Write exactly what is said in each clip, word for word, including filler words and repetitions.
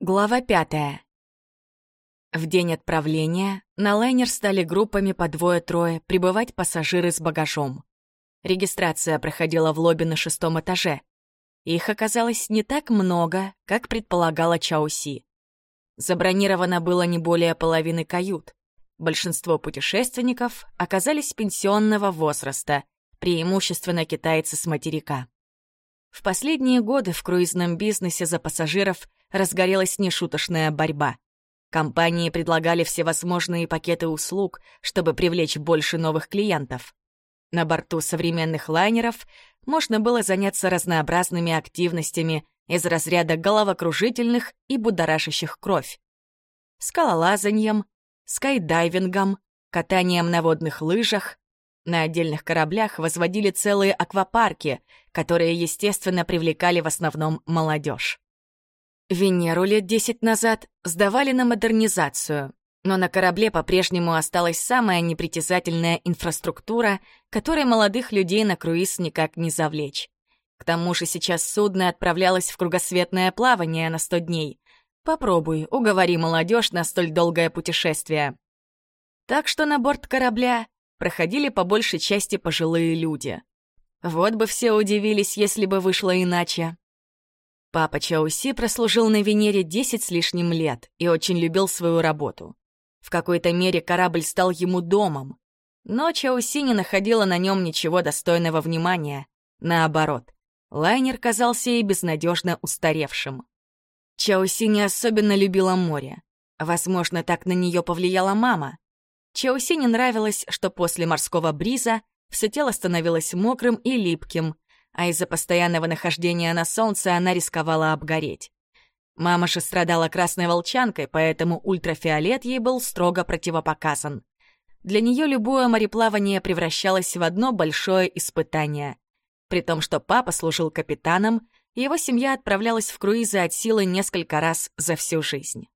Глава пятая. В день отправления на лайнер стали группами по двое-трое прибывать пассажиры с багажом. Регистрация проходила в лобби на шестом этаже. Их оказалось не так много, как предполагала Чаоси. Забронировано было не более половины кают. Большинство путешественников оказались пенсионного возраста, преимущественно китайцы с материка. В последние годы в круизном бизнесе за пассажиров разгорелась нешуточная борьба. Компании предлагали всевозможные пакеты услуг, чтобы привлечь больше новых клиентов. На борту современных лайнеров можно было заняться разнообразными активностями из разряда головокружительных и будоражащих кровь. Скалолазаньем, скайдайвингом, катанием на водных лыжах. На отдельных кораблях возводили целые аквапарки, которые, естественно, привлекали в основном молодежь. Венеру лет десять назад сдавали на модернизацию, но на корабле по-прежнему осталась самая непритязательная инфраструктура, которой молодых людей на круиз никак не завлечь. К тому же сейчас судно отправлялось в кругосветное плавание на сто дней. Попробуй, уговори молодежь на столь долгое путешествие. Так что на борт корабля проходили по большей части пожилые люди. Вот бы все удивились, если бы вышло иначе. Папа Чаоси прослужил на Венере десять с лишним лет и очень любил свою работу. В какой-то мере корабль стал ему домом. Но Чаоси не находила на нем ничего достойного внимания. Наоборот, лайнер казался ей безнадежно устаревшим. Чаоси не особенно любила море. Возможно, так на нее повлияла мама. Чаоси не нравилось, что после морского бриза все тело становилось мокрым и липким, а из-за постоянного нахождения на солнце она рисковала обгореть. Мама же страдала красной волчанкой, поэтому ультрафиолет ей был строго противопоказан. Для нее любое мореплавание превращалось в одно большое испытание. При том, что папа служил капитаном, его семья отправлялась в круизы от силы несколько раз за всю жизнь.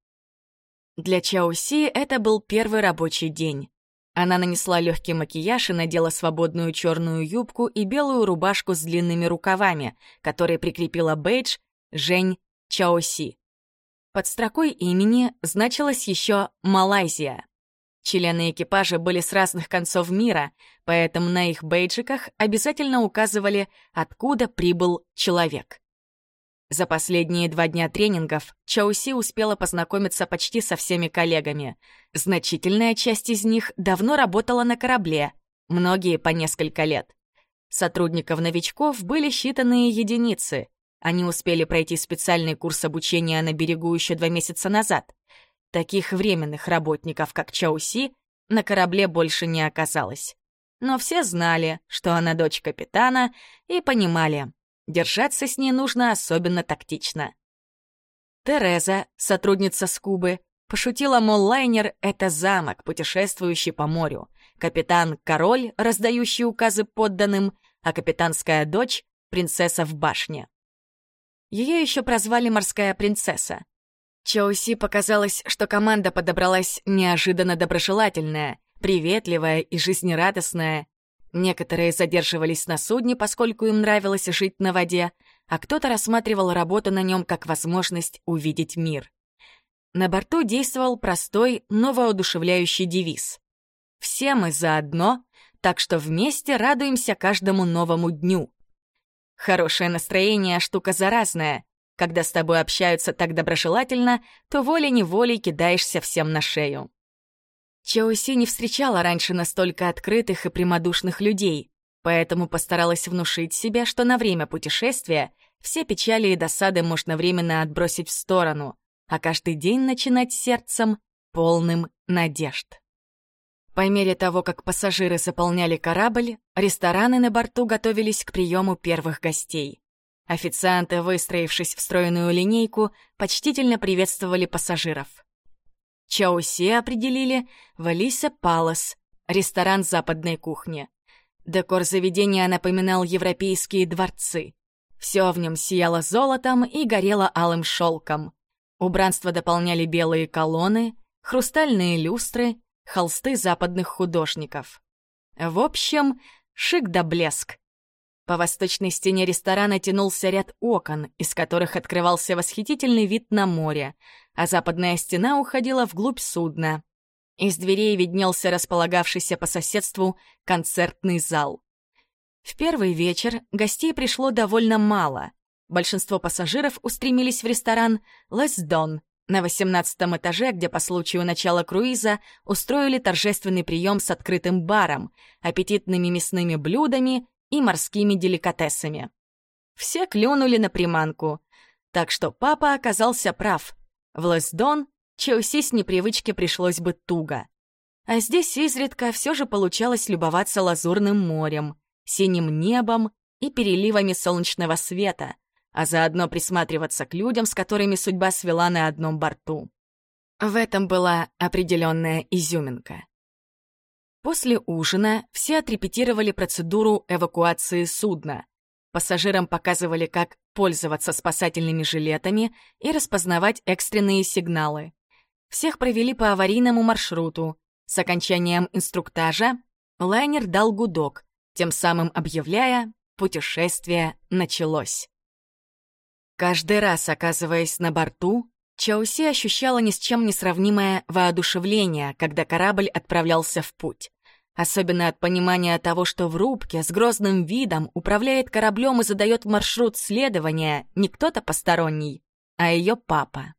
Для Чаоси это был первый рабочий день. Она нанесла легкий макияж и надела свободную черную юбку и белую рубашку с длинными рукавами, которой прикрепила бейдж «Жень Чаоси». Под строкой имени значилось еще «Малайзия». Члены экипажа были с разных концов мира, поэтому на их бейджиках обязательно указывали, откуда прибыл человек. За последние два дня тренингов Чаоси успела познакомиться почти со всеми коллегами. Значительная часть из них давно работала на корабле, многие по несколько лет. Сотрудников-новичков были считанные единицы. Они успели пройти специальный курс обучения на берегу еще два месяца назад. Таких временных работников, как Чаоси, на корабле больше не оказалось. Но все знали, что она дочь капитана, и понимали, держаться с ней нужно особенно тактично. Тереза, сотрудница Скубы, пошутила, мол, лайнер — это замок, путешествующий по морю. Капитан — король, раздающий указы подданным, а капитанская дочь — принцесса в башне. Ее еще прозвали «морская принцесса». Чаоси показалось, что команда подобралась неожиданно доброжелательная, приветливая и жизнерадостная. Некоторые задерживались на судне, поскольку им нравилось жить на воде, а кто-то рассматривал работу на нем как возможность увидеть мир. На борту действовал простой, но воодушевляющий девиз. «Все мы заодно, так что вместе радуемся каждому новому дню». Хорошее настроение — штука заразная. Когда с тобой общаются так доброжелательно, то волей-неволей кидаешься всем на шею. Чаоси не встречала раньше настолько открытых и прямодушных людей, поэтому постаралась внушить себе, что на время путешествия все печали и досады можно временно отбросить в сторону, а каждый день начинать сердцем, полным надежд. По мере того, как пассажиры заполняли корабль, рестораны на борту готовились к приему первых гостей. Официанты, выстроившись в стройную линейку, почтительно приветствовали пассажиров. Чаоси определили в Алиса Палас, ресторан западной кухни. Декор заведения напоминал европейские дворцы. Все в нем сияло золотом и горело алым шелком. Убранство дополняли белые колонны, хрустальные люстры, холсты западных художников. В общем, шик да блеск. По восточной стене ресторана тянулся ряд окон, из которых открывался восхитительный вид на море, а западная стена уходила вглубь судна. Из дверей виднелся располагавшийся по соседству концертный зал. В первый вечер гостей пришло довольно мало. Большинство пассажиров устремились в ресторан «Лесдон» на восемнадцатом этаже, где по случаю начала круиза устроили торжественный прием с открытым баром, аппетитными мясными блюдами и морскими деликатесами. Все клюнули на приманку, так что папа оказался прав. В Лесдон Чоуси с непривычки пришлось бы туго. А здесь изредка все же получалось любоваться лазурным морем, синим небом и переливами солнечного света, а заодно присматриваться к людям, с которыми судьба свела на одном борту. В этом была определенная изюминка. После ужина все отрепетировали процедуру эвакуации судна. Пассажирам показывали, как пользоваться спасательными жилетами и распознавать экстренные сигналы. Всех провели по аварийному маршруту. С окончанием инструктажа лайнер дал гудок, тем самым объявляя: путешествие началось. Каждый раз, оказываясь на борту, Чоуси ощущала ни с чем не сравнимое воодушевление, когда корабль отправлялся в путь. Особенно от понимания того, что в рубке с грозным видом управляет кораблем и задает маршрут следования не кто-то посторонний, а ее папа.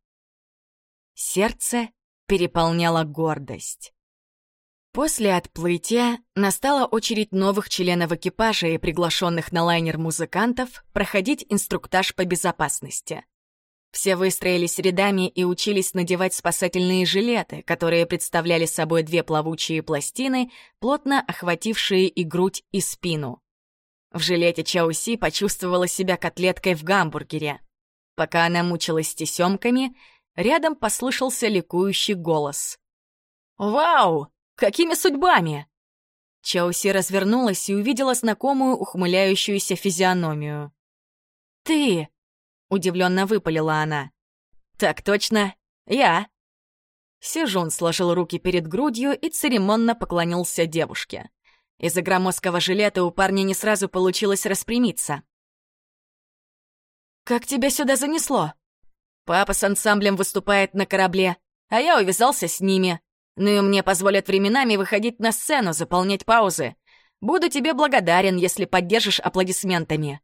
Сердце переполняла гордость. После отплытия настала очередь новых членов экипажа и приглашенных на лайнер музыкантов проходить инструктаж по безопасности. Все выстроились рядами и учились надевать спасательные жилеты, которые представляли собой две плавучие пластины, плотно охватившие и грудь, и спину. В жилете Чоуси почувствовала себя котлеткой в гамбургере. Пока она мучилась с тесемками, рядом послышался ликующий голос. «Вау! Какими судьбами?» Чоуси развернулась и увидела знакомую ухмыляющуюся физиономию. «Ты!» — удивленно выпалила она. «Так точно, я!» Сежун сложил руки перед грудью и церемонно поклонился девушке. Из-за громоздкого жилета у парня не сразу получилось распрямиться. «Как тебя сюда занесло?» «Папа с ансамблем выступает на корабле, а я увязался с ними. Ну и мне позволят временами выходить на сцену, заполнять паузы. Буду тебе благодарен, если поддержишь аплодисментами».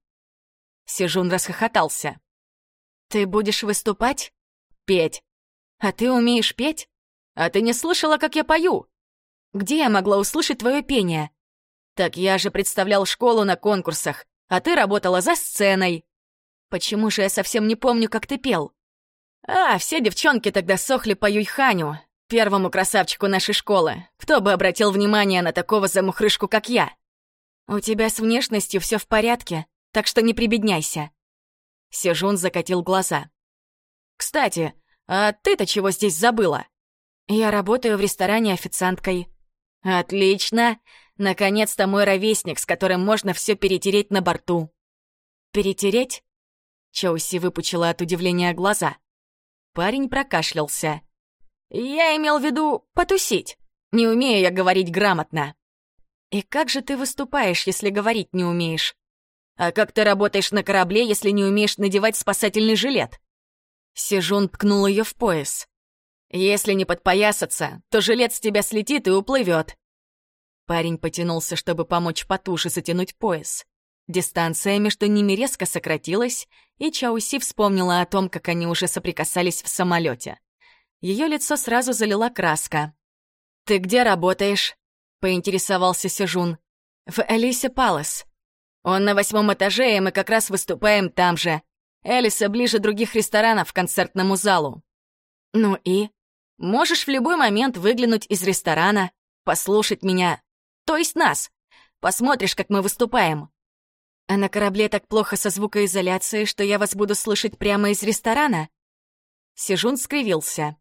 Сежун расхохотался. «Ты будешь выступать?» «Петь». «А ты умеешь петь? А ты не слышала, как я пою?» «Где я могла услышать твое пение?» «Так я же представлял школу на конкурсах, а ты работала за сценой». «Почему же я совсем не помню, как ты пел?» «А, все девчонки тогда сохли по Юйханю, первому красавчику нашей школы. Кто бы обратил внимание на такого замухрышку, как я?» «У тебя с внешностью все в порядке, так что не прибедняйся». Сежун закатил глаза. «Кстати, а ты-то чего здесь забыла?» «Я работаю в ресторане официанткой». «Отлично! Наконец-то мой ровесник, с которым можно все перетереть на борту». «Перетереть?» Чоуси выпучила от удивления глаза. Парень прокашлялся. «Я имел в виду потусить. Не умею я говорить грамотно». «И как же ты выступаешь, если говорить не умеешь?» «А как ты работаешь на корабле, если не умеешь надевать спасательный жилет?» Сежун ткнул ее в пояс. «Если не подпоясаться, то жилет с тебя слетит и уплывет». Парень потянулся, чтобы помочь потуже затянуть пояс. Дистанция между ними резко сократилась, и Чоуси вспомнила о том, как они уже соприкасались в самолете. Ее лицо сразу залила краска. «Ты где работаешь?» — поинтересовался Сежун. «В Элисе Палас. Он на восьмом этаже, и мы как раз выступаем там же. Элиса ближе других ресторанов к концертному залу». «Ну и? Можешь в любой момент выглянуть из ресторана, послушать меня, то есть нас. Посмотришь, как мы выступаем». «А на корабле так плохо со звукоизоляцией, что я вас буду слышать прямо из ресторана?» Сежун скривился.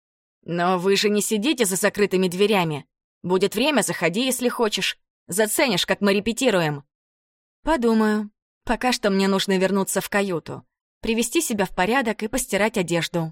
«Но вы же не сидите за закрытыми дверями. Будет время, заходи, если хочешь. Заценишь, как мы репетируем». «Подумаю. Пока что мне нужно вернуться в каюту, привести себя в порядок и постирать одежду».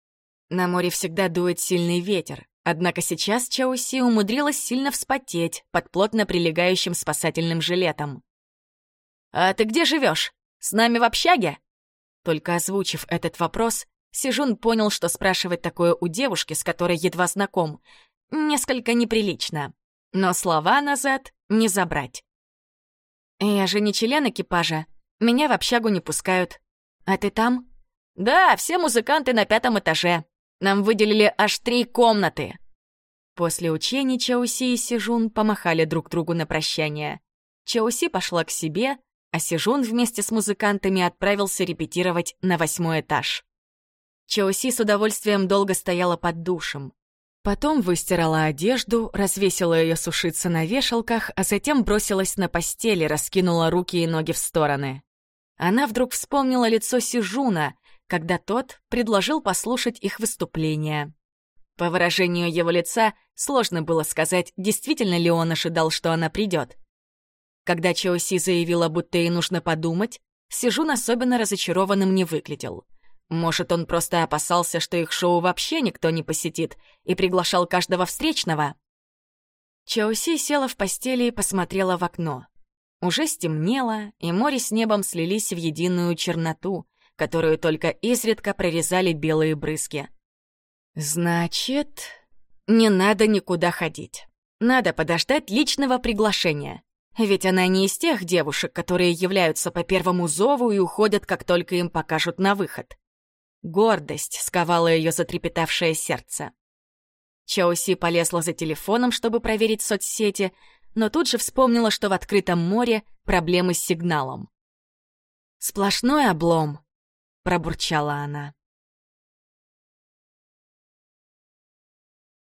На море всегда дует сильный ветер, однако сейчас Чоуси умудрилась сильно вспотеть под плотно прилегающим спасательным жилетом. «А ты где живешь? С нами в общаге?» Только озвучив этот вопрос, Сижун понял, что спрашивать такое у девушки, с которой едва знаком, несколько неприлично. Но слова назад не забрать. «Я же не член экипажа. Меня в общагу не пускают. А ты там?» «Да, все музыканты на пятом этаже. Нам выделили аж три комнаты». После учений Чаоси и Сижун помахали друг другу на прощание. Чаоси пошла к себе, а Сижун вместе с музыкантами отправился репетировать на восьмой этаж. Чаоси с удовольствием долго стояла под душем. Потом выстирала одежду, развесила ее сушиться на вешалках, а затем бросилась на постели, раскинула руки и ноги в стороны. Она вдруг вспомнила лицо Сижуна, когда тот предложил послушать их выступление. По выражению его лица сложно было сказать, действительно ли он ожидал, что она придет. Когда Чаоси заявила, будто ей нужно подумать, Сижун особенно разочарованным не выглядел. Может, он просто опасался, что их шоу вообще никто не посетит, и приглашал каждого встречного? Чаоси села в постели и посмотрела в окно. Уже стемнело, и море с небом слились в единую черноту, которую только изредка прорезали белые брызги. Значит, не надо никуда ходить. Надо подождать личного приглашения. Ведь она не из тех девушек, которые являются по первому зову и уходят, как только им покажут на выход. Гордость сковала ее затрепетавшее сердце. Чаоси полезла за телефоном, чтобы проверить соцсети, но тут же вспомнила, что в открытом море проблемы с сигналом. «Сплошной облом», — пробурчала она.